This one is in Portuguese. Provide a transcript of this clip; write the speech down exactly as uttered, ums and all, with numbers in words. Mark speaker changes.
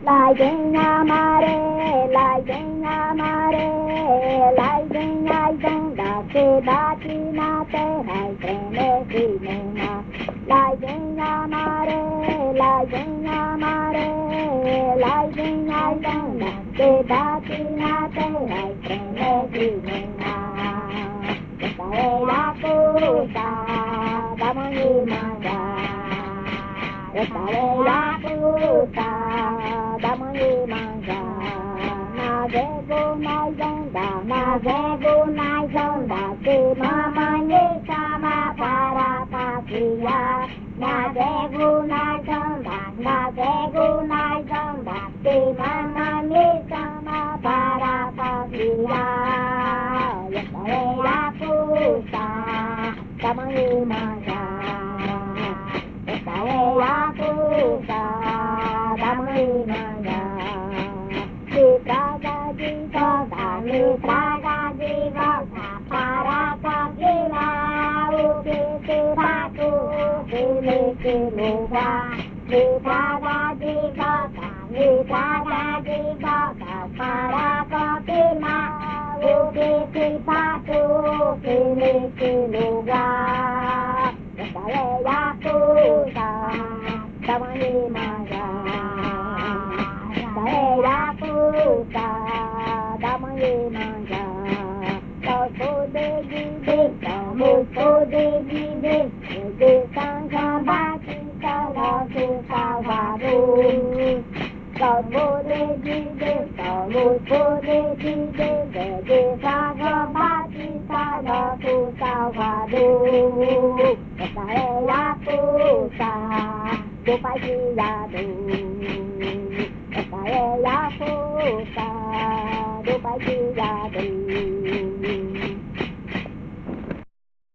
Speaker 1: Laiguinha amarela, laiguinha amarela, laiguinha zonda que bate na terra e tremece no mar. Laiguinha amarela, laiguinha amarela, laiguinha zonda que bate na terra e tremece no mar. Essa é a fruta da manhã. Essa é a fruta da manhã. Navego nas ondas, navego nas ondas, que mamãe me chama para passear. Navego nas ondas, navego nas ondas, que mamãe me chama para passear. Essa é a fruta da manhã. Essa é a fruta da manhã. Me traga de volta, me traga de volta para Campina, o que será tudo nesse lugar. Me traga de volta, me traga de volta para Campina, o que se faz nesse lugar. Essa é a fruta da manhã. Essa é a fruta da manhã. Nós podemos viver, vamos poder viver, de São João Batista, nosso Salvador. Nós podemos viver, vamos poder viver, de São João Batista, nosso Salvador. Essa é a fruta do Pai Criador. Essa é a fruta do Pai Criador.